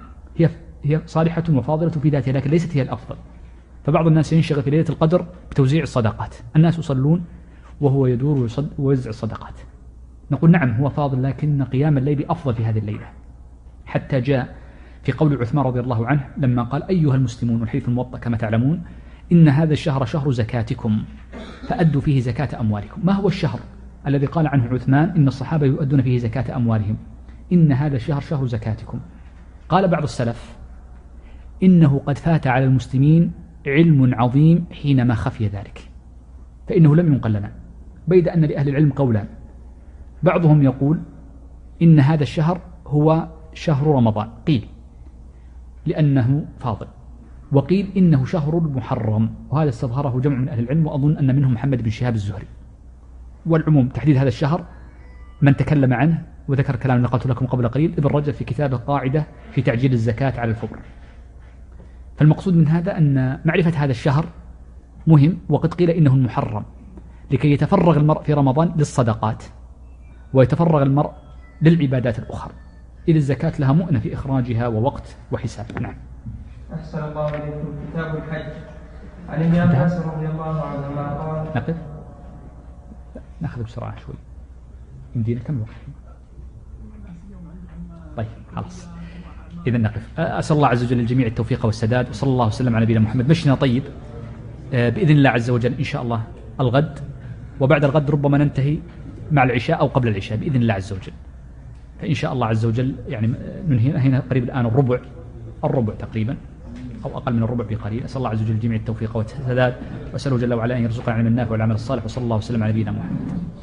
هي صالحة وفاضلة في ذاتها لكن ليست هي الأفضل. فبعض الناس ينشغل في ليلة القدر بتوزيع الصدقات، الناس يصلون وهو يدور ويوزع الصدقات. نقول نعم هو فاضل، لكن قيام الليل أفضل في هذه الليلة، حتى جاء في قول عثمان رضي الله عنه لما قال: أيها المسلمون، والحديث الموطأ كما تعلمون: إن هذا الشهر شهر زكاتكم فأدوا فيه زكاة أموالكم. ما هو الشهر الذي قال عنه عثمان إن الصحابة يؤدون فيه زكاة أموالهم؟ إن هذا الشهر شهر زكاتكم. قال بعض السلف: إنه قد فات على المسلمين علم عظيم حينما خفي ذلك، فإنه لم ينقل لنا، بيد أن لأهل العلم قولان: بعضهم يقول إن هذا الشهر هو شهر رمضان، قيل لأنه فاضل، وقيل إنه شهر المحرم، وهذا استظهره جمع من أهل العلم، وأظن أن منهم محمد بن شهاب الزهري. والعموم تحديد هذا الشهر من تكلم عنه وذكر كلام نقلت لكم قبل قليل ابن رجب في كتابه قاعدة في تعجيل الزكاة على الفقر. فالمقصود من هذا أن معرفة هذا الشهر مهم، وقد قيل إنه المحرم لكي يتفرغ المرء في رمضان للصدقات ويتفرغ المرء للعبادات الأخرى، إذ الزكاة لها مؤنة في إخراجها ووقت وحساب. نعم. أحسن الله إليكم. كتاب الحج. عن ابن عباس رضي الله عنهما قال. نقف ناخذ بسرعة شوي. يمدينا كم وقت؟ طيب خلاص. إذا نقف. أسأل الله عز وجل الجميع التوفيق والسداد، وصلى الله وسلم على نبينا محمد. مشينا طيب بإذن الله عز وجل إن شاء الله الغد، وبعد الغد ربما ننتهي مع العشاء أو قبل العشاء بإذن الله عز وجل. فإن شاء الله عز وجل يعني ننهي هنا قريب الآن الربع تقريبا أو أقل من الربع بقليل. أسأل الله عز وجل الجميع التوفيق والسداد، وأسأله جل وعلا أن يرزقنا العلم النافع والعمل الصالح، وصلى الله وسلم على نبينا محمد.